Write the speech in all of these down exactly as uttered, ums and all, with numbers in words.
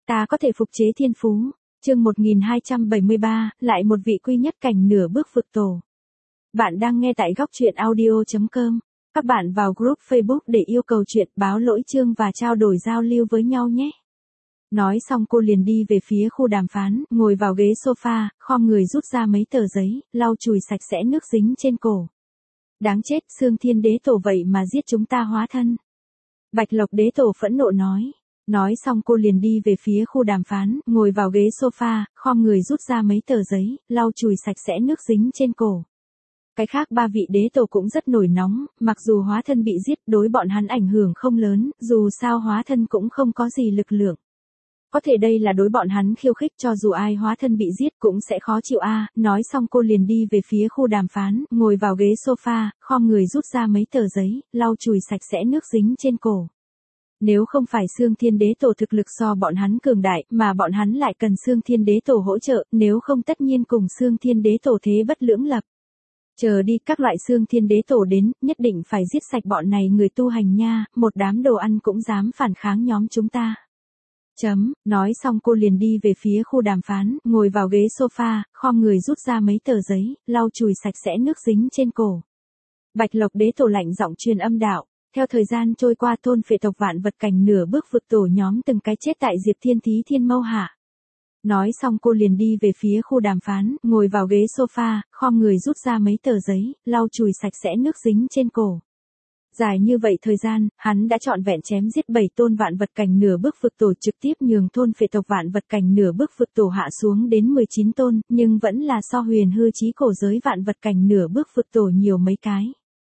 Ta có thể phục chế thiên phú. Chương một nghìn hai trăm bảy mươi ba, lại một vị quy nhất cảnh nửa bước vực tổ. Bạn đang nghe tại góc truyện audio chấm com. Các bạn vào group Facebook để yêu cầu chuyện, báo lỗi chương và trao đổi giao lưu với nhau nhé. Nói xong cô liền đi về phía khu đàm phán, ngồi vào ghế sofa, khom người rút ra mấy tờ giấy, lau chùi sạch sẽ nước dính trên cổ. Đáng chết, Xương Thiên Đế Tổ vậy mà giết chúng ta hóa thân. Bạch Lộc Đế Tổ phẫn nộ nói. Nói xong cô liền đi về phía khu đàm phán, ngồi vào ghế sofa, khom người rút ra mấy tờ giấy, lau chùi sạch sẽ nước dính trên cổ. Cái khác ba vị đế tổ cũng rất nổi nóng, mặc dù hóa thân bị giết đối bọn hắn ảnh hưởng không lớn, dù sao hóa thân cũng không có gì lực lượng. Có thể đây là đối bọn hắn khiêu khích, cho dù ai hóa thân bị giết cũng sẽ khó chịu a. À. Nói xong cô liền đi về phía khu đàm phán, ngồi vào ghế sofa, khom người rút ra mấy tờ giấy, lau chùi sạch sẽ nước dính trên cổ. Nếu không phải Xương Thiên Đế Tổ thực lực so bọn hắn cường đại, mà bọn hắn lại cần Xương Thiên Đế Tổ hỗ trợ, nếu không tất nhiên cùng Xương Thiên Đế Tổ thế bất lưỡng lập. Chờ đi, các loại Xương Thiên Đế Tổ đến, nhất định phải giết sạch bọn này người tu hành nha, một đám đồ ăn cũng dám phản kháng nhóm chúng ta. Chấm, nói xong cô liền đi về phía khu đàm phán, ngồi vào ghế sofa, khom người rút ra mấy tờ giấy, lau chùi sạch sẽ nước dính trên cổ. Bạch Lộc Đế Tổ lạnh giọng truyền âm đạo. Theo thời gian trôi qua, thôn phệ tộc vạn vật cảnh nửa bước vực tổ nhóm từng cái chết tại Diệp Thiên Thí Thiên Mâu hạ. Nói xong cô liền đi về phía khu đàm phán, ngồi vào ghế sofa, khom người rút ra mấy tờ giấy, lau chùi sạch sẽ nước dính trên cổ. Dài như vậy thời gian, hắn đã trọn vẹn chém giết bảy tôn vạn vật cảnh nửa bước vực tổ, trực tiếp nhường thôn phệ tộc vạn vật cảnh nửa bước vực tổ hạ xuống đến mười chín tôn, nhưng vẫn là so huyền hư chí cổ giới vạn vật cảnh nửa bước vực tổ nhiều mấy cái.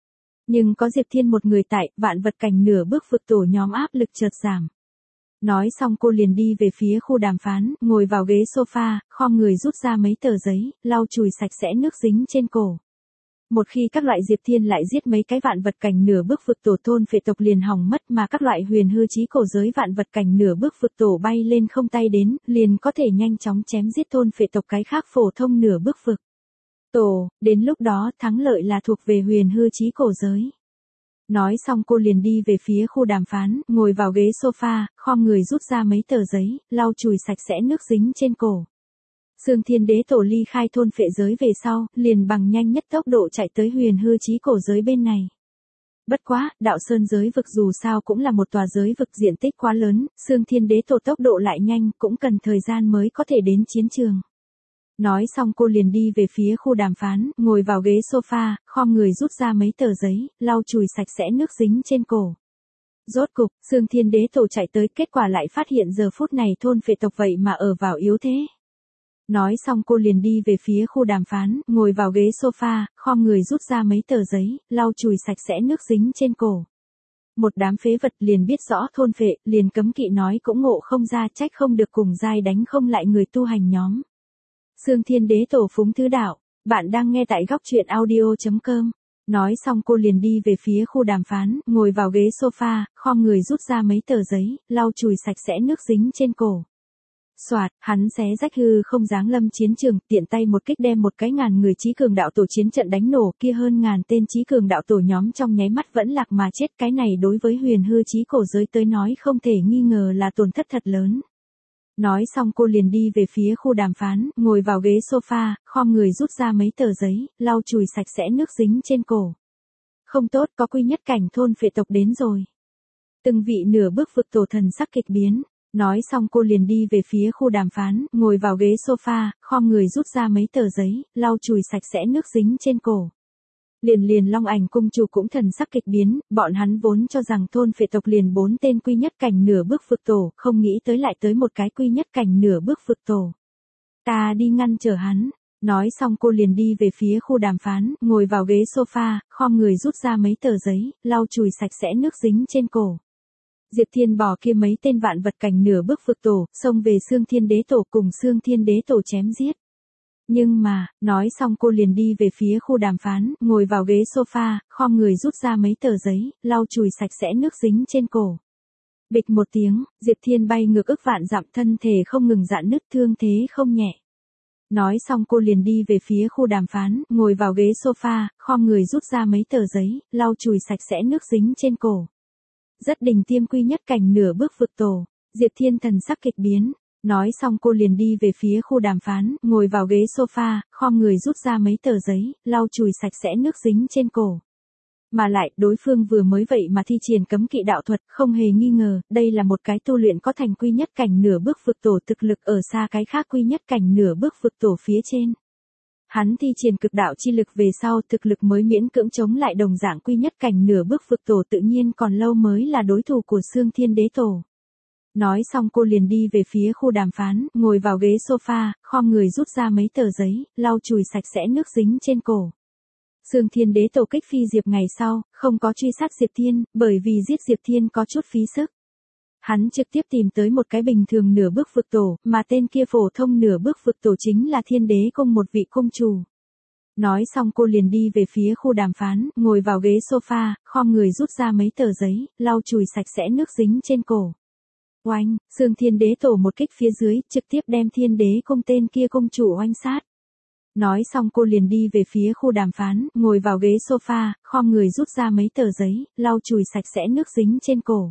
Nhưng có Diệp Thiên một người tại, vạn vật cảnh nửa bước vực tổ nhóm áp lực chợt giảm. Nói xong cô liền đi về phía khu đàm phán, ngồi vào ghế sofa, khom người rút ra mấy tờ giấy, lau chùi sạch sẽ nước dính trên cổ. Một khi các loại Diệp Thiên lại giết mấy cái vạn vật cảnh nửa bước vực tổ, thôn phệ tộc liền hỏng mất, mà các loại huyền hư chí cổ giới vạn vật cảnh nửa bước vực tổ bay lên không tay đến, liền có thể nhanh chóng chém giết thôn phệ tộc cái khác phổ thông nửa bước vực tổ, đến lúc đó thắng lợi là thuộc về huyền hư chí cổ giới. Nói xong cô liền đi về phía khu đàm phán, ngồi vào ghế sofa, khom người rút ra mấy tờ giấy, lau chùi sạch sẽ nước dính trên cổ. Xương Thiên Đế Tổ ly khai thôn phệ giới về sau, liền bằng nhanh nhất tốc độ chạy tới huyền hư chí cổ giới bên này. Bất quá, đạo sơn giới vực dù sao cũng là một tòa giới vực diện tích quá lớn, Xương Thiên Đế Tổ tốc độ lại nhanh, cũng cần thời gian mới có thể đến chiến trường. Nói xong cô liền đi về phía khu đàm phán, ngồi vào ghế sofa, khom người rút ra mấy tờ giấy, lau chùi sạch sẽ nước dính trên cổ. Rốt cục, Xương Thiên Đế Tổ chạy tới, kết quả lại phát hiện giờ phút này thôn phệ tộc vậy mà ở vào yếu thế. Nói xong cô liền đi về phía khu đàm phán, ngồi vào ghế sofa, khom người rút ra mấy tờ giấy, lau chùi sạch sẽ nước dính trên cổ. Một đám phế vật liền biết rõ thôn phệ, liền cấm kỵ nói cũng ngộ không ra, trách không được cùng giai đánh không lại người tu hành nhóm. Xương Thiên Đế Tổ phúng thứ đạo, bạn đang nghe tại góc truyện audio chấm com. Nói xong cô liền đi về phía khu đàm phán, ngồi vào ghế sofa, khom người rút ra mấy tờ giấy, lau chùi sạch sẽ nước dính trên cổ. Soạt, hắn xé rách hư không giáng lâm chiến trường, tiện tay một kích đem một cái ngàn người chí cường đạo tổ chiến trận đánh nổ, kia hơn ngàn tên chí cường đạo tổ nhóm trong nháy mắt vẫn lạc mà chết, cái này đối với huyền hư chí cổ giới tới nói không thể nghi ngờ là tổn thất thật lớn. Nói xong cô liền đi về phía khu đàm phán, ngồi vào ghế sofa, khom người rút ra mấy tờ giấy, lau chùi sạch sẽ nước dính trên cổ. Không tốt, có quy nhất cảnh thôn phệ tộc đến rồi. Từng vị nửa bước vực tổ thần sắc kịch biến. Nói xong cô liền đi về phía khu đàm phán, ngồi vào ghế sofa, khom người rút ra mấy tờ giấy, lau chùi sạch sẽ nước dính trên cổ. Liền liền Long Ảnh cung chủ cũng thần sắc kịch biến, bọn hắn vốn cho rằng thôn phệ tộc liền bốn tên quy nhất cảnh nửa bước vực tổ, không nghĩ tới lại tới một cái quy nhất cảnh nửa bước vực tổ. Ta đi ngăn trở hắn. Nói xong cô liền đi về phía khu đàm phán, ngồi vào ghế sofa, khom người rút ra mấy tờ giấy, lau chùi sạch sẽ nước dính trên cổ. Diệp Thiên bỏ kia mấy tên vạn vật cảnh nửa bước vực tổ, xông về Xương Thiên Đế Tổ cùng Xương Thiên Đế Tổ chém giết. Nhưng mà, nói xong cô liền đi về phía khu đàm phán, ngồi vào ghế sofa, khom người rút ra mấy tờ giấy, lau chùi sạch sẽ nước dính trên cổ. Bịch một tiếng, Diệp Thiên bay ngược ức vạn dặm, thân thể không ngừng rạn nứt, thương thế không nhẹ. Nói xong cô liền đi về phía khu đàm phán, ngồi vào ghế sofa, khom người rút ra mấy tờ giấy, lau chùi sạch sẽ nước dính trên cổ. Rất đỉnh tiêm quy nhất cảnh nửa bước vực tổ, Diệp Thiên thần sắc kịch biến. Nói xong cô liền đi về phía khu đàm phán, ngồi vào ghế sofa, khom người rút ra mấy tờ giấy, lau chùi sạch sẽ nước dính trên cổ. Mà lại, đối phương vừa mới vậy mà thi triển cấm kỵ đạo thuật, không hề nghi ngờ, đây là một cái tu luyện có thành quy nhất cảnh nửa bước vực tổ thực lực ở xa cái khác quy nhất cảnh nửa bước vực tổ phía trên. Hắn thi triển cực đạo chi lực về sau thực lực mới miễn cưỡng chống lại đồng dạng quy nhất cảnh nửa bước vực tổ tự nhiên còn lâu mới là đối thủ của Xương Thiên Đế Tổ. Nói xong cô liền đi về phía khu đàm phán, ngồi vào ghế sofa, khom người rút ra mấy tờ giấy, lau chùi sạch sẽ nước dính trên cổ. Xương Thiên Đế Tổ kích phi Diệp ngày sau, không có truy sát Diệp Thiên, bởi vì giết Diệp Thiên có chút phí sức. Hắn trực tiếp tìm tới một cái bình thường nửa bước vực tổ, mà tên kia phổ thông nửa bước vực tổ chính là Thiên Đế Cung một vị cung chủ. Nói xong cô liền đi về phía khu đàm phán, ngồi vào ghế sofa, khom người rút ra mấy tờ giấy, lau chùi sạch sẽ nước dính trên cổ. Oanh, Xương Thiên Đế Tổ một kích phía dưới, trực tiếp đem Thiên Đế Cung tên kia cung chủ oanh sát. Nói xong cô liền đi về phía khu đàm phán, ngồi vào ghế sofa, khom người rút ra mấy tờ giấy, lau chùi sạch sẽ nước dính trên cổ.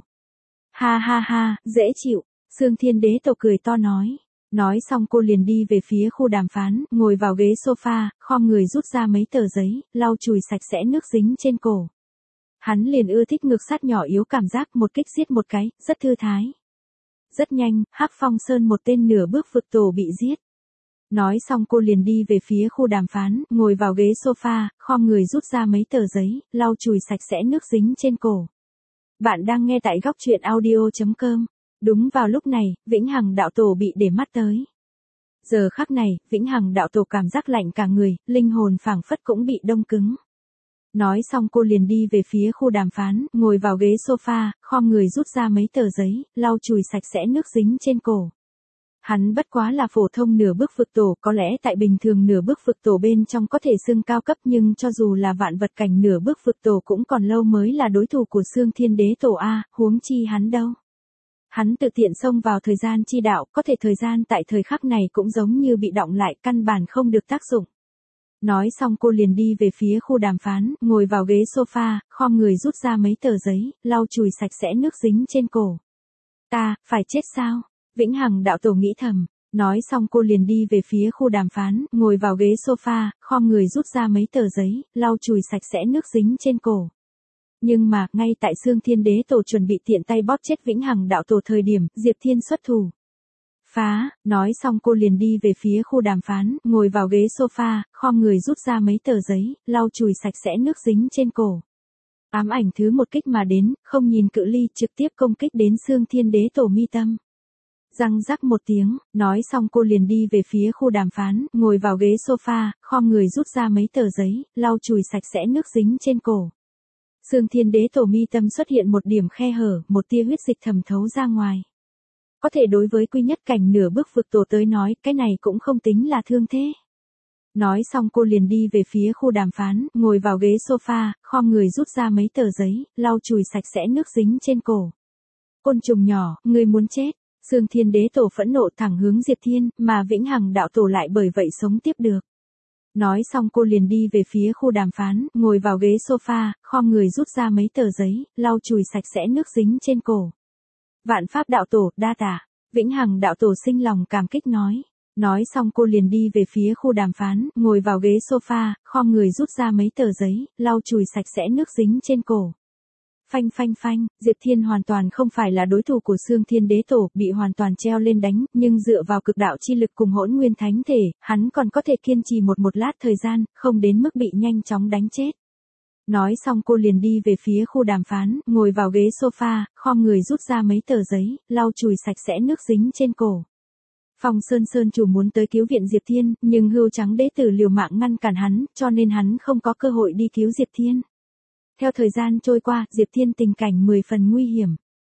Ha ha ha, dễ chịu, Xương Thiên Đế Tổ cười to nói. Nói xong cô liền đi về phía khu đàm phán, ngồi vào ghế sofa, khom người rút ra mấy tờ giấy, lau chùi sạch sẽ nước dính trên cổ. Hắn liền ưa thích ngược sát nhỏ yếu cảm giác một kích giết một cái, rất thư thái. Rất nhanh, Hắc Phong Sơn một tên nửa bước vực tổ bị giết. Nói xong cô liền đi về phía khu đàm phán, ngồi vào ghế sofa, khom người rút ra mấy tờ giấy, lau chùi sạch sẽ nước dính trên cổ. Bạn đang nghe tại góc truyện audio chấm com. Đúng vào lúc này, Vĩnh Hằng đạo tổ bị để mắt tới. Giờ khắc này, Vĩnh Hằng đạo tổ cảm giác lạnh cả người, linh hồn phảng phất cũng bị đông cứng. Nói xong cô liền đi về phía khu đàm phán, ngồi vào ghế sofa, khom người rút ra mấy tờ giấy, lau chùi sạch sẽ nước dính trên cổ. Hắn bất quá là phổ thông nửa bước vực tổ, có lẽ tại bình thường nửa bước vực tổ bên trong có thể xưng cao cấp, nhưng cho dù là vạn vật cảnh nửa bước vực tổ cũng còn lâu mới là đối thủ của Xương Thiên Đế Tổ a, huống chi hắn đâu. Hắn tự tiện xông vào thời gian chi đạo, có thể thời gian tại thời khắc này cũng giống như bị đọng lại, căn bản không được tác dụng. Nói xong cô liền đi về phía khu đàm phán, ngồi vào ghế sofa, khom người rút ra mấy tờ giấy, lau chùi sạch sẽ nước dính trên cổ. Ta, phải chết sao? Vĩnh Hằng đạo tổ nghĩ thầm. Nói xong cô liền đi về phía khu đàm phán, ngồi vào ghế sofa, khom người rút ra mấy tờ giấy, lau chùi sạch sẽ nước dính trên cổ. Nhưng mà, ngay tại Xương Thiên Đế Tổ chuẩn bị tiện tay bóp chết Vĩnh Hằng đạo tổ thời điểm, Diệp Thiên xuất thủ. Phá, nói xong cô liền đi về phía khu đàm phán, ngồi vào ghế sofa, khom người rút ra mấy tờ giấy, lau chùi sạch sẽ nước dính trên cổ. Ám ảnh thứ một kích mà đến, không nhìn cự ly, trực tiếp công kích đến Xương Thiên Đế Tổ mi tâm. Răng rắc một tiếng, nói xong cô liền đi về phía khu đàm phán, ngồi vào ghế sofa, khom người rút ra mấy tờ giấy, lau chùi sạch sẽ nước dính trên cổ. Xương Thiên Đế Tổ mi tâm xuất hiện một điểm khe hở, một tia huyết dịch thẩm thấu ra ngoài. Có thể đối với quy nhất cảnh nửa bước vực tổ tới nói, cái này cũng không tính là thương thế. Nói xong cô liền đi về phía khu đàm phán, ngồi vào ghế sofa, khom người rút ra mấy tờ giấy, lau chùi sạch sẽ nước dính trên cổ. Côn trùng nhỏ, ngươi muốn chết. Xương Thiên Đế Tổ phẫn nộ thẳng hướng Diệp Thiên, mà Vĩnh Hằng đạo tổ lại bởi vậy sống tiếp được. Nói xong cô liền đi về phía khu đàm phán, ngồi vào ghế sofa, khom người rút ra mấy tờ giấy, lau chùi sạch sẽ nước dính trên cổ. Vạn Pháp đạo tổ, đa tạ. Vĩnh Hằng đạo tổ sinh lòng cảm kích nói. Nói xong cô liền đi về phía khu đàm phán, ngồi vào ghế sofa, khom người rút ra mấy tờ giấy, lau chùi sạch sẽ nước dính trên cổ. Phanh phanh phanh, Diệp Thiên hoàn toàn không phải là đối thủ của Xương Thiên Đế Tổ, bị hoàn toàn treo lên đánh, nhưng dựa vào cực đạo chi lực cùng hỗn nguyên thánh thể, hắn còn có thể kiên trì một một lát thời gian, không đến mức bị nhanh chóng đánh chết. Nói xong cô liền đi về phía khu đàm phán, ngồi vào ghế sofa, khom người rút ra mấy tờ giấy, lau chùi sạch sẽ nước dính trên cổ. Phong Sơn Sơn chủ muốn tới cứu viện Diệp Thiên, nhưng Hưu Trắng Đế tử liều mạng ngăn cản hắn, cho nên hắn không có cơ hội đi cứu Diệp Thiên. Theo thời gian trôi qua, Diệp Thiên tình cảnh mười phần nguy hiểm.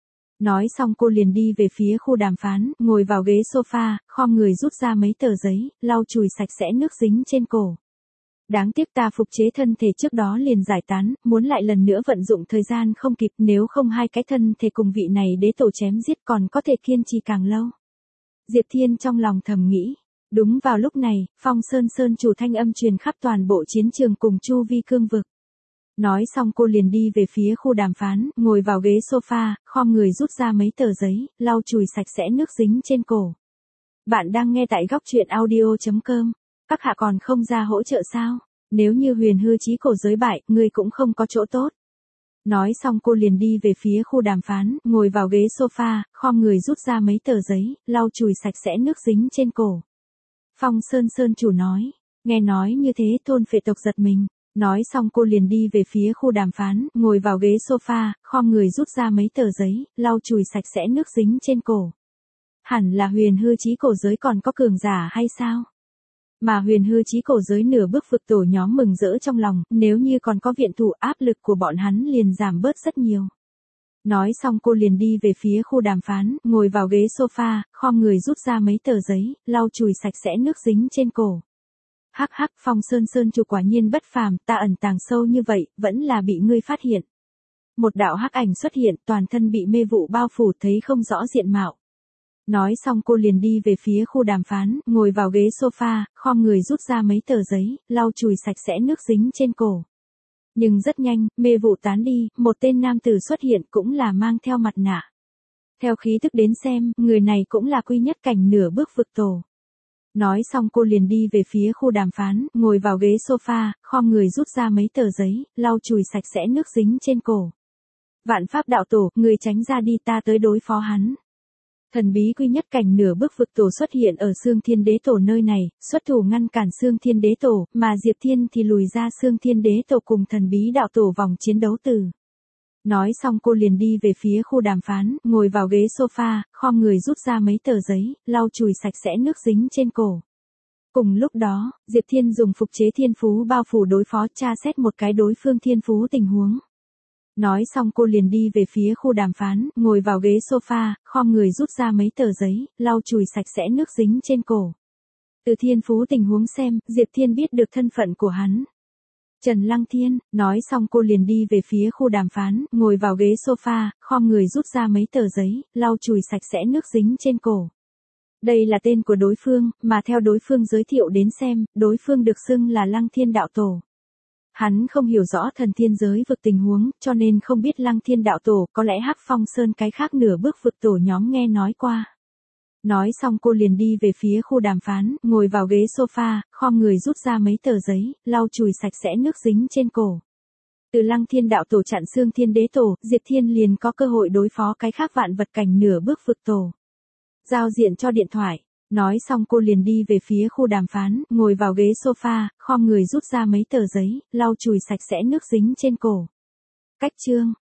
Nói xong cô liền đi về phía khu đàm phán, ngồi vào ghế sofa, khom người rút ra mấy tờ giấy, lau chùi sạch sẽ nước dính trên cổ. Đáng tiếc ta phục chế thân thể trước đó liền giải tán, muốn lại lần nữa vận dụng thời gian không kịp, nếu không hai cái thân thể cùng vị này đế tổ chém giết còn có thể kiên trì càng lâu. Diệp Thiên trong lòng thầm nghĩ. Đúng vào lúc này, Phong Sơn Sơn chủ thanh âm truyền khắp toàn bộ chiến trường cùng chu vi cương vực. Nói xong cô liền đi về phía khu đàm phán, ngồi vào ghế sofa, khom người rút ra mấy tờ giấy, lau chùi sạch sẽ nước dính trên cổ. Bạn đang nghe tại góc truyện audio chấm com. Các hạ còn không ra hỗ trợ sao? Nếu như huyền hư chí cổ giới bại, ngươi cũng không có chỗ tốt. Nói xong cô liền đi về phía khu đàm phán, ngồi vào ghế sofa, khom người rút ra mấy tờ giấy, lau chùi sạch sẽ nước dính trên cổ. Phong Sơn Sơn chủ nói, nghe nói như thế thôn phệ tộc giật mình. Nói xong cô liền đi về phía khu đàm phán, ngồi vào ghế sofa, khom người rút ra mấy tờ giấy, lau chùi sạch sẽ nước dính trên cổ. Hẳn là huyền hư chí cổ giới còn có cường giả hay sao? Mà huyền hư chí cổ giới nửa bước vực tổ nhóm mừng rỡ trong lòng, nếu như còn có viện thủ áp lực của bọn hắn liền giảm bớt rất nhiều. Nói xong cô liền đi về phía khu đàm phán, ngồi vào ghế sofa, khom người rút ra mấy tờ giấy, lau chùi sạch sẽ nước dính trên cổ. Hắc hắc, Phong Sơn Sơn chủ quả nhiên bất phàm, ta ẩn tàng sâu như vậy, vẫn là bị ngươi phát hiện. Một đạo hắc ảnh xuất hiện, toàn thân bị mê vụ bao phủ, thấy không rõ diện mạo. Nói xong cô liền đi về phía khu đàm phán, ngồi vào ghế sofa, khom người rút ra mấy tờ giấy, lau chùi sạch sẽ nước dính trên cổ. Nhưng rất nhanh, mê vụ tán đi, một tên nam tử xuất hiện cũng là mang theo mặt nạ. Theo khí thức đến xem, người này cũng là quy nhất cảnh nửa bước vực tổ. Nói xong cô liền đi về phía khu đàm phán, ngồi vào ghế sofa, khom người rút ra mấy tờ giấy, lau chùi sạch sẽ nước dính trên cổ. Vạn pháp đạo tổ, người tránh ra đi, ta tới đối phó hắn. Thần bí quy nhất cảnh nửa bước vực tổ xuất hiện ở Xương Thiên Đế Tổ nơi này, xuất thủ ngăn cản Xương Thiên Đế Tổ, mà Diệp Thiên thì lùi ra Xương Thiên Đế Tổ cùng thần bí đạo tổ vòng chiến đấu từ. Nói xong cô liền đi về phía khu đàm phán, ngồi vào ghế sofa, khom người rút ra mấy tờ giấy, lau chùi sạch sẽ nước dính trên cổ. Cùng lúc đó, Diệp Thiên dùng phục chế thiên phú bao phủ đối phó, tra xét một cái đối phương thiên phú tình huống. Nói xong cô liền đi về phía khu đàm phán, ngồi vào ghế sofa, khom người rút ra mấy tờ giấy, lau chùi sạch sẽ nước dính trên cổ. Từ thiên phú tình huống xem, Diệp Thiên biết được thân phận của hắn. Trần Lăng Thiên. Nói xong cô liền đi về phía khu đàm phán, ngồi vào ghế sofa, khom người rút ra mấy tờ giấy, lau chùi sạch sẽ nước dính trên cổ. Đây là tên của đối phương, mà theo đối phương giới thiệu đến xem, đối phương được xưng là Lăng Thiên đạo tổ. Hắn không hiểu rõ thần thiên giới vực tình huống, cho nên không biết Lăng Thiên đạo tổ, có lẽ Hắc Phong Sơn cái khác nửa bước vực tổ nhóm nghe nói qua. Nói xong cô liền đi về phía khu đàm phán, ngồi vào ghế sofa, khom người rút ra mấy tờ giấy, lau chùi sạch sẽ nước dính trên cổ. Từ Lăng Thiên đạo tổ chặn Xương Thiên Đế Tổ, Diệp Thiên liền có cơ hội đối phó cái khác vạn vật cảnh nửa bước vực tổ. Giao diện cho điện thoại. Nói xong cô liền đi về phía khu đàm phán, ngồi vào ghế sofa, khom người rút ra mấy tờ giấy, lau chùi sạch sẽ nước dính trên cổ. Cách chương.